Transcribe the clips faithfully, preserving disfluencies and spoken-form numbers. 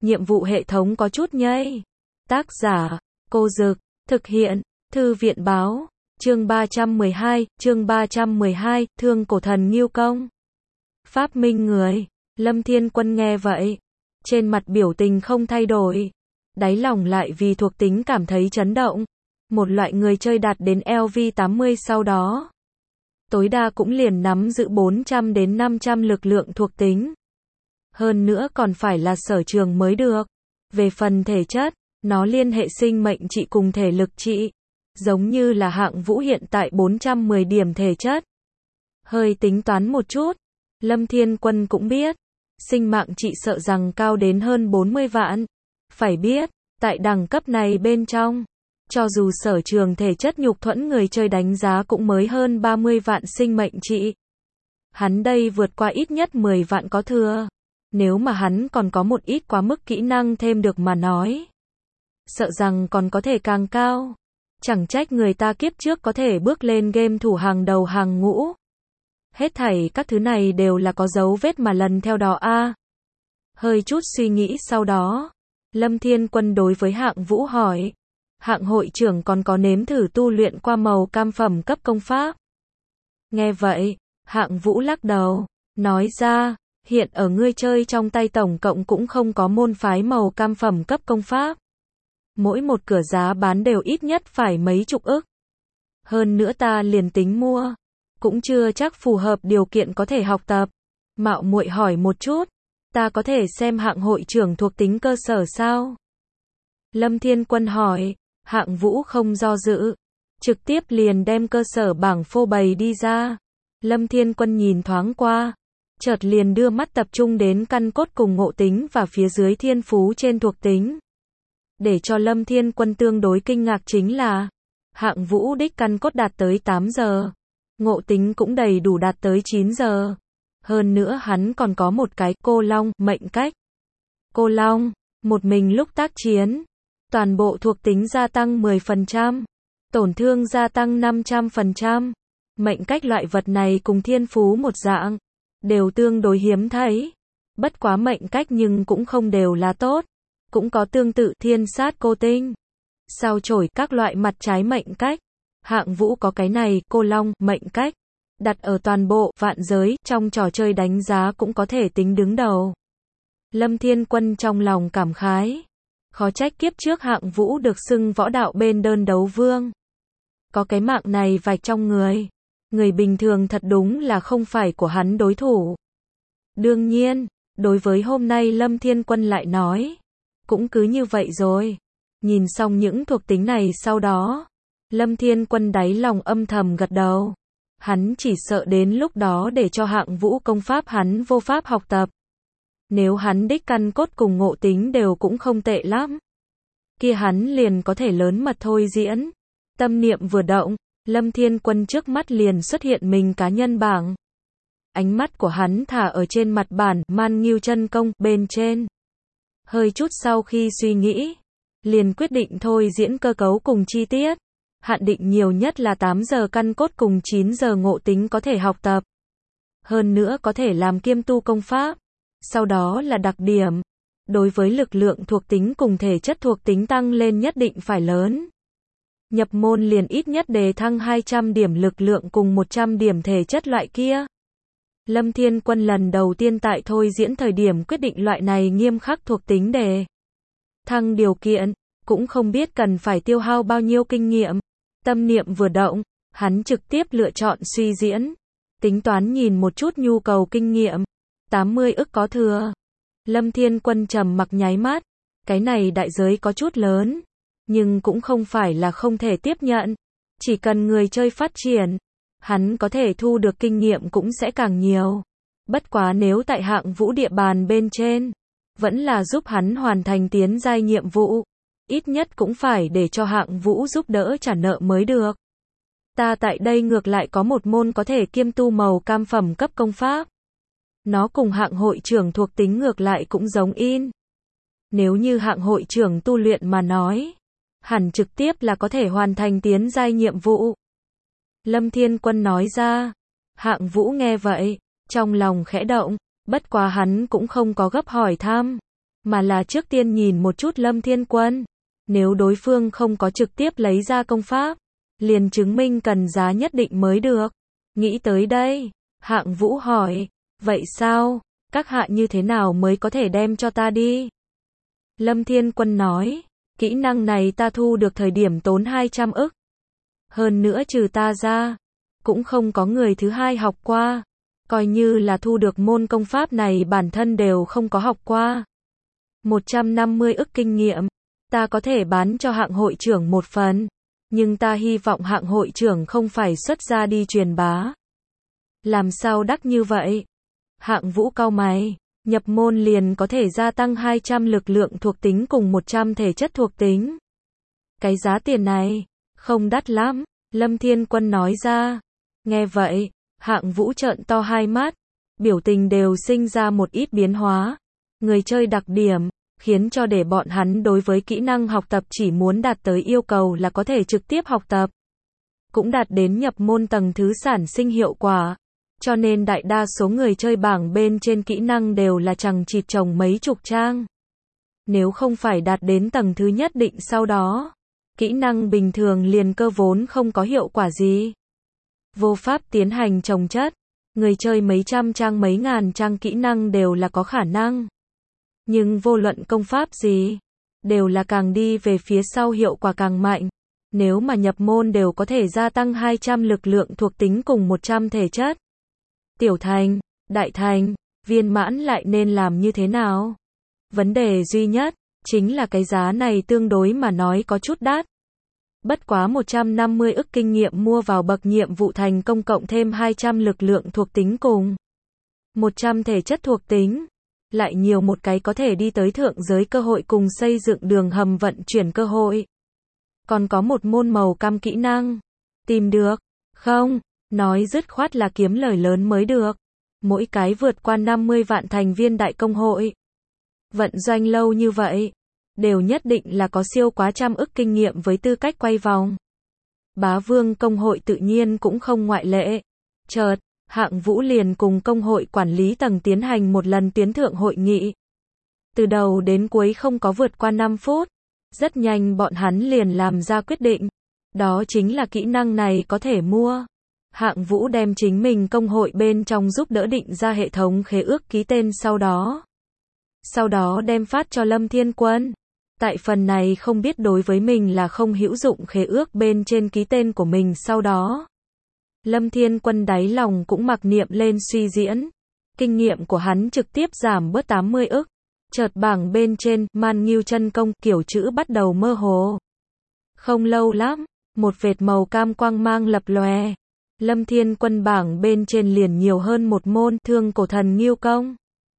nhiệm vụ hệ thống có chút nhây. Tác giả, Cô Dực, thực hiện, Thư viện báo, chương ba trăm mười hai, chương ba trăm mười hai, thương cổ thần Ngưu Công. Pháp minh người, Lâm Thiên Quân nghe vậy, trên mặt biểu tình không thay đổi, đáy lòng lại vì thuộc tính cảm thấy chấn động. Một loại người chơi đạt đến L V tám mươi sau đó, tối đa cũng liền nắm giữ bốn trăm đến năm trăm lực lượng thuộc tính. Hơn nữa còn phải là sở trường mới được. Về phần thể chất, nó liên hệ sinh mệnh trị cùng thể lực trị. Giống như là Hạng Vũ hiện tại bốn trăm mười điểm thể chất. Hơi tính toán một chút, Lâm Thiên Quân cũng biết, sinh mạng trị sợ rằng cao đến hơn bốn mươi vạn. Phải biết, tại đẳng cấp này bên trong, cho dù sở trường thể chất nhục thuẫn người chơi đánh giá cũng mới hơn ba mươi vạn sinh mệnh trị. Hắn đây vượt qua ít nhất mười vạn có thừa. Nếu mà hắn còn có một ít quá mức kỹ năng thêm được mà nói, sợ rằng còn có thể càng cao. Chẳng trách người ta kiếp trước có thể bước lên game thủ hàng đầu hàng ngũ. Hết thảy các thứ này đều là có dấu vết mà lần theo đó a. À. Hơi chút suy nghĩ sau đó, Lâm Thiên Quân đối với Hạng Vũ hỏi, Hạng hội trưởng còn có nếm thử tu luyện qua màu cam phẩm cấp công pháp? Nghe vậy, Hạng Vũ lắc đầu, nói ra, hiện ở ngươi chơi trong tay tổng cộng cũng không có môn phái màu cam phẩm cấp công pháp. Mỗi một cửa giá bán đều ít nhất phải mấy chục ức. Hơn nữa ta liền tính mua, cũng chưa chắc phù hợp điều kiện có thể học tập. Mạo muội hỏi một chút, ta có thể xem Hạng hội trưởng thuộc tính cơ sở sao? Lâm Thiên Quân hỏi. Hạng Vũ không do dự, trực tiếp liền đem cơ sở bảng phô bày đi ra. Lâm Thiên Quân nhìn thoáng qua, chợt liền đưa mắt tập trung đến căn cốt cùng ngộ tính và phía dưới thiên phú trên thuộc tính. Để cho Lâm Thiên Quân tương đối kinh ngạc chính là, Hạng Vũ đích căn cốt đạt tới tám giờ, ngộ tính cũng đầy đủ đạt tới chín giờ. Hơn nữa hắn còn có một cái cô long mệnh cách. Cô long, một mình lúc tác chiến, toàn bộ thuộc tính gia tăng mười phần trăm, tổn thương gia tăng năm trăm phần trăm. Mệnh cách loại vật này cùng thiên phú một dạng, đều tương đối hiếm thấy. Bất quá mệnh cách nhưng cũng không đều là tốt. Cũng có tương tự thiên sát cô tinh, sao chổi các loại mặt trái mệnh cách. Hạng Vũ có cái này, cô long, mệnh cách. Đặt ở toàn bộ, vạn giới, trong trò chơi đánh giá cũng có thể tính đứng đầu. Lâm Thiên Quân trong lòng cảm khái. Khó trách kiếp trước Hạng Vũ được xưng võ đạo bên đơn đấu vương. Có cái mạng này vạch trong người. Người bình thường thật đúng là không phải của hắn đối thủ. Đương nhiên, đối với hôm nay Lâm Thiên Quân lại nói, cũng cứ như vậy rồi. Nhìn xong những thuộc tính này sau đó, Lâm Thiên Quân đáy lòng âm thầm gật đầu. Hắn chỉ sợ đến lúc đó để cho Hạng Vũ công pháp hắn vô pháp học tập. Nếu hắn đích căn cốt cùng ngộ tính đều cũng không tệ lắm, kia hắn liền có thể lớn mật thôi diễn. Tâm niệm vừa động, Lâm Thiên Quân trước mắt liền xuất hiện mình cá nhân bảng. Ánh mắt của hắn thả ở trên mặt bản Man Ngưu chân công bên trên. Hơi chút sau khi suy nghĩ, liền quyết định thôi diễn cơ cấu cùng chi tiết. Hạn định nhiều nhất là tám giờ căn cốt cùng chín giờ ngộ tính có thể học tập. Hơn nữa có thể làm kiêm tu công pháp. Sau đó là đặc điểm. Đối với lực lượng thuộc tính cùng thể chất thuộc tính tăng lên nhất định phải lớn. Nhập môn liền ít nhất đề thăng hai trăm điểm lực lượng cùng một trăm điểm thể chất loại kia. Lâm Thiên Quân lần đầu tiên tại thôi diễn thời điểm quyết định loại này nghiêm khắc thuộc tính đề thăng điều kiện, cũng không biết cần phải tiêu hao bao nhiêu kinh nghiệm. Tâm niệm vừa động, hắn trực tiếp lựa chọn suy diễn. Tính toán nhìn một chút nhu cầu kinh nghiệm, tám mươi ức có thừa. Lâm Thiên Quân trầm mặc nháy mắt, cái này đại giới có chút lớn, nhưng cũng không phải là không thể tiếp nhận. Chỉ cần người chơi phát triển, hắn có thể thu được kinh nghiệm cũng sẽ càng nhiều. Bất quá nếu tại Hạng Vũ địa bàn bên trên, vẫn là giúp hắn hoàn thành tiến giai nhiệm vụ. Ít nhất cũng phải để cho Hạng Vũ giúp đỡ trả nợ mới được. Ta tại đây ngược lại có một môn có thể kiêm tu màu cam phẩm cấp công pháp. Nó cùng Hạng hội trưởng thuộc tính ngược lại cũng giống in. Nếu như Hạng hội trưởng tu luyện mà nói, hẳn trực tiếp là có thể hoàn thành tiến giai nhiệm vụ. Lâm Thiên Quân nói ra. Hạng Vũ nghe vậy, trong lòng khẽ động, bất quá hắn cũng không có gấp hỏi thăm. mà là trước tiên nhìn một chút Lâm Thiên Quân. Nếu đối phương không có trực tiếp lấy ra công pháp, liền chứng minh cần giá nhất định mới được. Nghĩ tới đây, Hạng Vũ hỏi, vậy sao, các hạ như thế nào mới có thể đem cho ta đi? Lâm Thiên Quân nói, kỹ năng này ta thu được thời điểm tốn hai trăm ức. Hơn nữa trừ ta ra, cũng không có người thứ hai học qua. Coi như là thu được môn công pháp này bản thân đều không có học qua. một trăm năm mươi ức kinh nghiệm, ta có thể bán cho Hạng hội trưởng một phần. Nhưng ta hy vọng Hạng hội trưởng không phải xuất ra đi truyền bá. Làm sao đắt như vậy? Hạng Vũ cau mày, nhập môn liền có thể gia tăng hai trăm lực lượng thuộc tính cùng một trăm thể chất thuộc tính. Cái giá tiền này, không đắt lắm, Lâm Thiên Quân nói ra. Nghe vậy, Hạng Vũ trợn to hai mắt, biểu tình đều sinh ra một ít biến hóa. Người chơi đặc điểm, khiến cho để bọn hắn đối với kỹ năng học tập chỉ muốn đạt tới yêu cầu là có thể trực tiếp học tập. Cũng đạt đến nhập môn tầng thứ sản sinh hiệu quả. Cho nên đại đa số người chơi bảng bên trên kỹ năng đều là chằng chịt trồng mấy chục trang. Nếu không phải đạt đến tầng thứ nhất định sau đó, kỹ năng bình thường liền cơ vốn không có hiệu quả gì. Vô pháp tiến hành trồng chất, người chơi mấy trăm trang mấy ngàn trang kỹ năng đều là có khả năng. Nhưng vô luận công pháp gì, đều là càng đi về phía sau hiệu quả càng mạnh. Nếu mà nhập môn đều có thể gia tăng hai trăm lực lượng thuộc tính cùng một trăm thể chất. Tiểu thành, đại thành, viên mãn lại nên làm như thế nào? Vấn đề duy nhất, chính là cái giá này tương đối mà nói có chút đắt. Bất quá một trăm năm mươi ức kinh nghiệm mua vào bậc nhiệm vụ thành công cộng thêm hai trăm lực lượng thuộc tính cùng một trăm thể chất thuộc tính. Lại nhiều một cái có thể đi tới thượng giới cơ hội cùng xây dựng đường hầm vận chuyển cơ hội. Còn có một môn màu cam kỹ năng. Tìm được, không? Nói dứt khoát là kiếm lời lớn mới được. Mỗi cái vượt qua năm mươi vạn thành viên đại công hội. Vận doanh lâu như vậy, đều nhất định là có siêu quá trăm ức kinh nghiệm với tư cách quay vòng. Bá Vương công hội tự nhiên cũng không ngoại lệ. Chợt, Hạng Vũ liền cùng công hội quản lý tầng tiến hành một lần tuyến thượng hội nghị. Từ đầu đến cuối không có vượt qua năm phút. Rất nhanh bọn hắn liền làm ra quyết định. Đó chính là kỹ năng này có thể mua. Hạng Vũ đem chính mình công hội bên trong giúp đỡ định ra hệ thống khế ước ký tên sau đó. Sau đó đem phát cho Lâm Thiên Quân. Tại phần này không biết đối với mình là không hữu dụng khế ước bên trên ký tên của mình sau đó. Lâm Thiên Quân đáy lòng cũng mặc niệm lên suy diễn. Kinh nghiệm của hắn trực tiếp giảm bớt tám mươi ức. Chợt bảng bên trên, Man Nghiêu chân công, kiểu chữ bắt đầu mơ hồ. Không lâu lắm, một vệt màu cam quang mang lập lòe. Lâm Thiên Quân bảng bên trên liền nhiều hơn một môn Thương Cổ Thần Nghiêu công.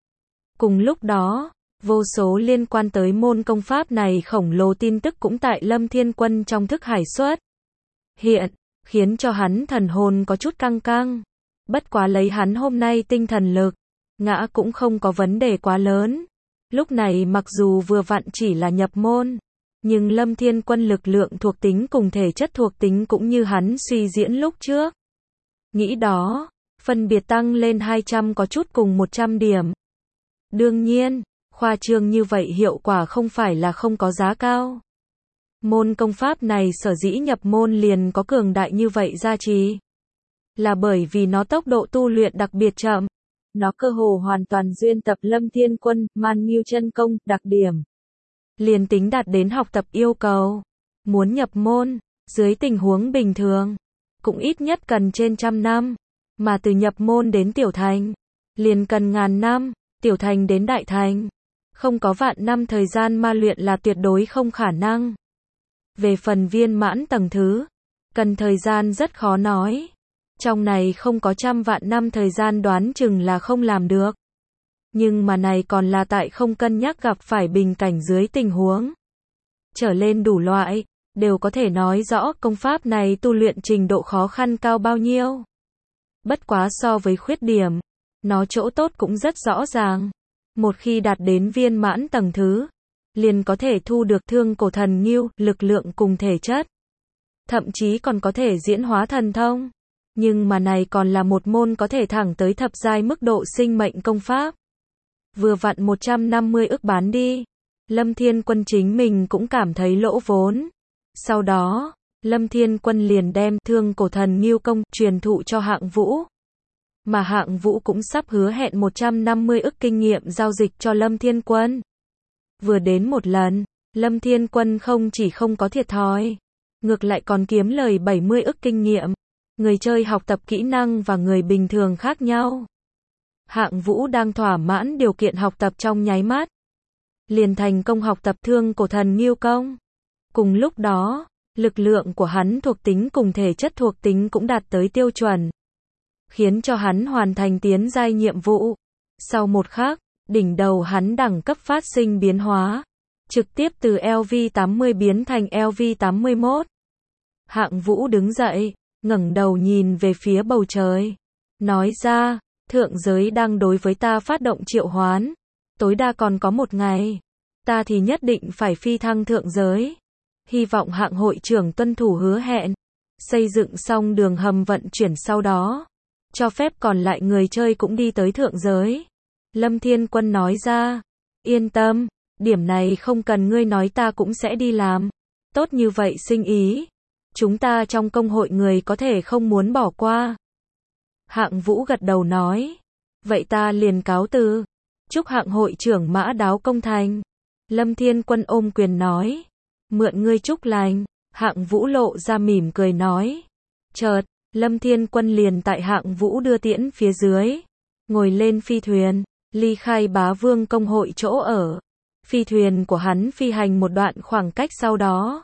Cùng lúc đó, vô số liên quan tới môn công pháp này khổng lồ tin tức cũng tại Lâm Thiên Quân trong thức hải xuất hiện, khiến cho hắn thần hồn có chút căng căng. Bất quá lấy hắn hôm nay tinh thần lực, ngã cũng không có vấn đề quá lớn. Lúc này mặc dù vừa vặn chỉ là nhập môn, nhưng Lâm Thiên Quân lực lượng thuộc tính cùng thể chất thuộc tính cũng như hắn suy diễn lúc trước. Nghĩ đó, phân biệt tăng lên hai trăm có chút cùng một trăm điểm. Đương nhiên, khoa trương như vậy hiệu quả không phải là không có giá cao. Môn công pháp này sở dĩ nhập môn liền có cường đại như vậy gia trì. Là bởi vì nó tốc độ tu luyện đặc biệt chậm. Nó cơ hồ hoàn toàn duyên tập Lâm Thiên Quân, Man Nghiêu chân công, đặc điểm. Liền tính đạt đến học tập yêu cầu. Muốn nhập môn, dưới tình huống bình thường, cũng ít nhất cần trên trăm năm. Mà từ nhập môn đến tiểu thành, liền cần ngàn năm, tiểu thành đến đại thành. Không có vạn năm thời gian ma luyện là tuyệt đối không khả năng. Về phần viên mãn tầng thứ, cần thời gian rất khó nói. Trong này không có trăm vạn năm thời gian đoán chừng là không làm được. Nhưng mà này còn là tại không cân nhắc gặp phải bình cảnh dưới tình huống. Trở lên đủ loại, đều có thể nói rõ công pháp này tu luyện trình độ khó khăn cao bao nhiêu. Bất quá so với khuyết điểm, nó chỗ tốt cũng rất rõ ràng. Một khi đạt đến viên mãn tầng thứ, liền có thể thu được Thương Cổ Thần Nghiêu, lực lượng cùng thể chất. Thậm chí còn có thể diễn hóa thần thông. Nhưng mà này còn là một môn có thể thẳng tới thập giai mức độ sinh mệnh công pháp. Vừa vặn một trăm năm mươi ức bán đi. Lâm Thiên Quân chính mình cũng cảm thấy lỗ vốn. Sau đó, Lâm Thiên Quân liền đem Thương Cổ Thần Ngưu Công truyền thụ cho Hạng Vũ. Mà Hạng Vũ cũng sắp hứa hẹn một trăm năm mươi ức kinh nghiệm giao dịch cho Lâm Thiên Quân. Vừa đến một lần, Lâm Thiên Quân không chỉ không có thiệt thòi, ngược lại còn kiếm lời bảy mươi ức kinh nghiệm. Người chơi học tập kỹ năng và người bình thường khác nhau. Hạng Vũ đang thỏa mãn điều kiện học tập trong nháy mắt. Liền thành công học tập Thương Cổ Thần Ngưu Công. Cùng lúc đó, lực lượng của hắn thuộc tính cùng thể chất thuộc tính cũng đạt tới tiêu chuẩn, khiến cho hắn hoàn thành tiến giai nhiệm vụ. Sau một khắc, đỉnh đầu hắn đẳng cấp phát sinh biến hóa, trực tiếp từ L V tám mươi biến thành L V tám mươi mốt. Hạng Vũ đứng dậy, ngẩng đầu nhìn về phía bầu trời, nói ra, thượng giới đang đối với ta phát động triệu hoán, tối đa còn có một ngày, ta thì nhất định phải phi thăng thượng giới. Hy vọng Hạng hội trưởng tuân thủ hứa hẹn, xây dựng xong đường hầm vận chuyển sau đó, cho phép còn lại người chơi cũng đi tới thượng giới. Lâm Thiên Quân nói ra, yên tâm, điểm này không cần ngươi nói ta cũng sẽ đi làm. Tốt như vậy sinh ý, chúng ta trong công hội người có thể không muốn bỏ qua. Hạng Vũ gật đầu nói, vậy ta liền cáo từ, chúc Hạng hội trưởng mã đáo công thành. Lâm Thiên Quân ôm quyền nói, mượn ngươi chúc lành. Hạng Vũ lộ ra mỉm cười nói. Chợt, Lâm Thiên Quân liền tại Hạng Vũ đưa tiễn phía dưới, ngồi lên phi thuyền, ly khai Bá Vương công hội chỗ ở. Phi thuyền của hắn phi hành một đoạn khoảng cách sau đó,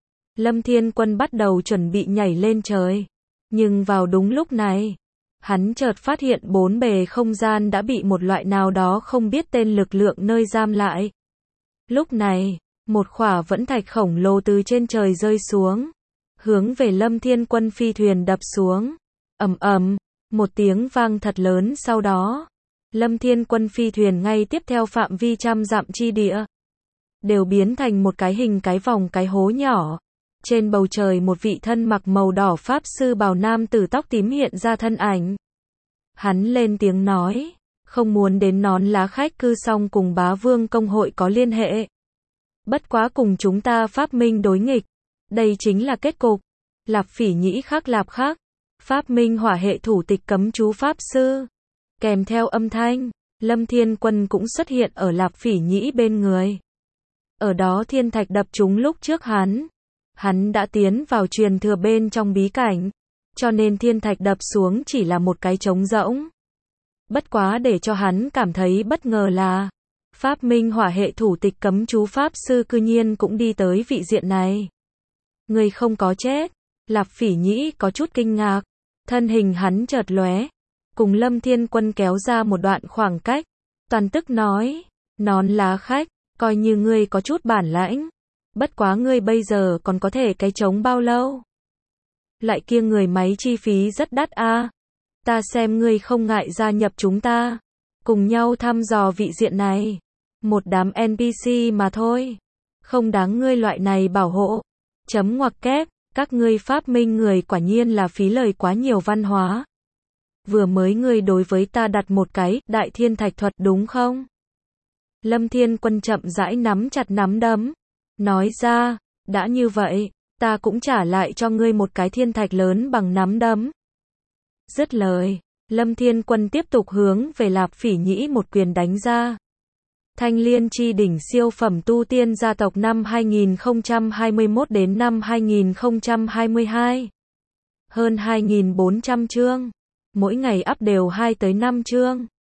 Lâm Thiên Quân bắt đầu chuẩn bị nhảy lên trời. Nhưng vào đúng lúc này, hắn chợt phát hiện bốn bề không gian đã bị một loại nào đó không biết tên lực lượng nơi giam lại. Lúc này, một khỏa vẫn thạch khổng lồ từ trên trời rơi xuống, hướng về Lâm Thiên Quân phi thuyền đập xuống. Ầm ầm, một tiếng vang thật lớn sau đó, Lâm Thiên Quân phi thuyền ngay tiếp theo phạm vi trăm dặm chi địa đều biến thành một cái hình cái vòng cái hố nhỏ. Trên bầu trời một vị thân mặc màu đỏ pháp sư bào nam tử tóc tím hiện ra thân ảnh. Hắn lên tiếng nói, không muốn đến Nón Lá khách cư xong cùng Bá Vương công hội có liên hệ. Bất quá cùng chúng ta Pháp Minh đối nghịch, đây chính là kết cục. Lạp Phỉ Nhĩ khắc lạp khắc, Pháp Minh hỏa hệ thủ tịch cấm chú pháp sư. Kèm theo âm thanh, Lâm Thiên Quân cũng xuất hiện ở Lạp Phỉ Nhĩ bên người. Ở đó thiên thạch đập trúng lúc trước hắn. Hắn đã tiến vào truyền thừa bên trong bí cảnh, cho nên thiên thạch đập xuống chỉ là một cái trống rỗng. Bất quá để cho hắn cảm thấy bất ngờ là, Pháp Minh hỏa hệ thủ tịch cấm chú pháp sư cư nhiên cũng đi tới vị diện này. Người không có chết. Lạp Phỉ Nhĩ có chút kinh ngạc, thân hình hắn chợt lóe, cùng Lâm Thiên Quân kéo ra một đoạn khoảng cách, toàn tức nói, Nón Lá khách, coi như ngươi có chút bản lãnh, bất quá ngươi bây giờ còn có thể cái trống bao lâu? Lại kia người máy chi phí rất đắt a. À. Ta xem ngươi không ngại gia nhập chúng ta, cùng nhau thăm dò vị diện này. Một đám N P C mà thôi, không đáng ngươi loại này bảo hộ. Chấm ngoặc kép, các ngươi Pháp Minh người quả nhiên là phí lời quá nhiều văn hóa. Vừa mới ngươi đối với ta đặt một cái đại thiên thạch thuật đúng không? Lâm Thiên Quân chậm rãi nắm chặt nắm đấm, nói ra, đã như vậy, ta cũng trả lại cho ngươi một cái thiên thạch lớn bằng nắm đấm. Dứt lời, Lâm Thiên Quân tiếp tục hướng về Lạp Phỉ Nhĩ một quyền đánh ra. Thanh Liên chi đỉnh siêu phẩm tu tiên gia tộc năm hai nghìn không trăm hai mươi mốt đến năm hai nghìn không trăm hai mươi hai. Hơn hai nghìn bốn trăm chương. Mỗi ngày up đều hai tới năm chương.